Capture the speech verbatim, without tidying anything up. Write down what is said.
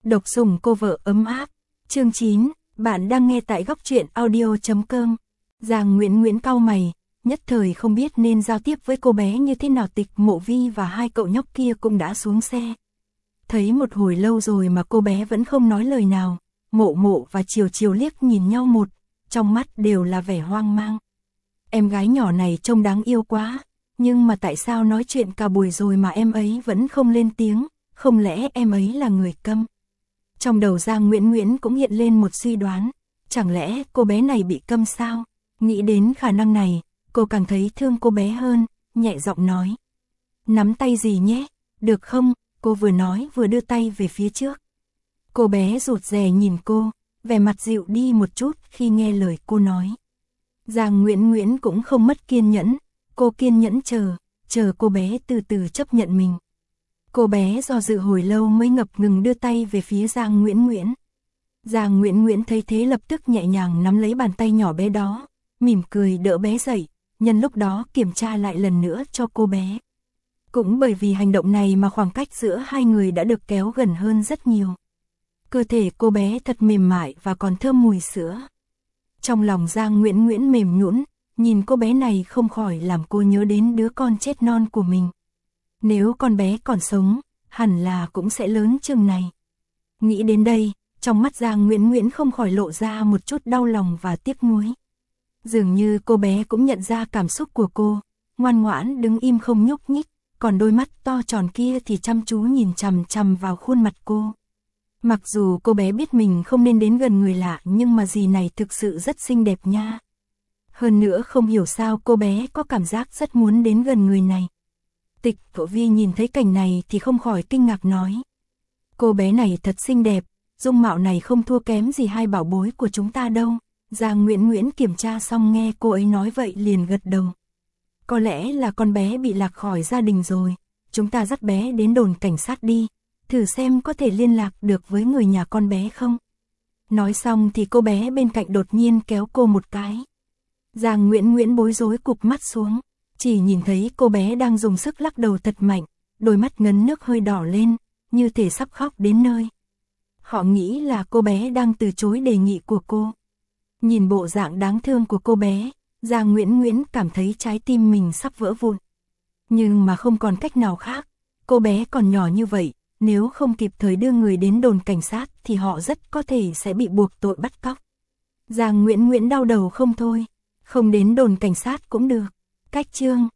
Độc sủng cô vợ ấm áp. Chương chín, bạn đang nghe tại góc truyện audio chấm com. Giang Nguyễn Nguyễn cau mày, nhất thời không biết nên giao tiếp với cô bé như thế nào. Tịch Mộ Vi và hai cậu nhóc kia cũng đã xuống xe. Thấy một hồi lâu rồi mà cô bé vẫn không nói lời nào, Mộ Mộ và Chiều Chiều liếc nhìn nhau một, trong mắt đều là vẻ hoang mang. Em gái nhỏ này trông đáng yêu quá, nhưng mà tại sao nói chuyện cả buổi rồi mà em ấy vẫn không lên tiếng, không lẽ em ấy là người câm? Trong đầu Giang Nguyễn Nguyễn cũng hiện lên một suy đoán, chẳng lẽ cô bé này bị câm sao? Nghĩ đến khả năng này, cô càng thấy thương cô bé hơn, nhẹ giọng nói. Nắm tay gì nhé, được không? Cô vừa nói vừa đưa tay về phía trước. Cô bé rụt rè nhìn cô, vẻ mặt dịu đi một chút khi nghe lời cô nói. Giang Nguyễn Nguyễn cũng không mất kiên nhẫn, cô kiên nhẫn chờ, chờ cô bé từ từ chấp nhận mình. Cô bé do dự hồi lâu mới ngập ngừng đưa tay về phía Giang Nguyễn Nguyễn. Giang Nguyễn Nguyễn thấy thế lập tức nhẹ nhàng nắm lấy bàn tay nhỏ bé đó, mỉm cười đỡ bé dậy, nhân lúc đó kiểm tra lại lần nữa cho cô bé. Cũng bởi vì hành động này mà khoảng cách giữa hai người đã được kéo gần hơn rất nhiều. Cơ thể cô bé thật mềm mại và còn thơm mùi sữa. Trong lòng Giang Nguyễn Nguyễn mềm nhũn, nhìn cô bé này không khỏi làm cô nhớ đến đứa con chết non của mình. Nếu con bé còn sống, hẳn là cũng sẽ lớn chừng này. Nghĩ đến đây, trong mắt Giang Nguyễn Nguyễn không khỏi lộ ra một chút đau lòng và tiếc nuối. Dường như cô bé cũng nhận ra cảm xúc của cô, ngoan ngoãn đứng im không nhúc nhích, còn đôi mắt to tròn kia thì chăm chú nhìn chằm chằm vào khuôn mặt cô. Mặc dù cô bé biết mình không nên đến gần người lạ, nhưng mà dì này thực sự rất xinh đẹp nha. Hơn nữa không hiểu sao cô bé có cảm giác rất muốn đến gần người này. Tịch Mộ Vi nhìn thấy cảnh này thì không khỏi kinh ngạc nói. Cô bé này thật xinh đẹp, dung mạo này không thua kém gì hai bảo bối của chúng ta đâu. Giang Nguyễn Nguyễn kiểm tra xong nghe cô ấy nói vậy liền gật đầu. Có lẽ là con bé bị lạc khỏi gia đình rồi, chúng ta dắt bé đến đồn cảnh sát đi, thử xem có thể liên lạc được với người nhà con bé không. Nói xong thì cô bé bên cạnh đột nhiên kéo cô một cái. Giang Nguyễn Nguyễn bối rối cụp mắt xuống, chỉ nhìn thấy cô bé đang dùng sức lắc đầu thật mạnh, đôi mắt ngấn nước hơi đỏ lên, như thể sắp khóc đến nơi. Họ nghĩ là cô bé đang từ chối đề nghị của cô. Nhìn bộ dạng đáng thương của cô bé, Giang Nguyễn Nguyễn cảm thấy trái tim mình sắp vỡ vụn. Nhưng mà không còn cách nào khác, cô bé còn nhỏ như vậy, nếu không kịp thời đưa người đến đồn cảnh sát thì họ rất có thể sẽ bị buộc tội bắt cóc. Giang Nguyễn Nguyễn đau đầu không thôi, không đến đồn cảnh sát cũng được. Cách chương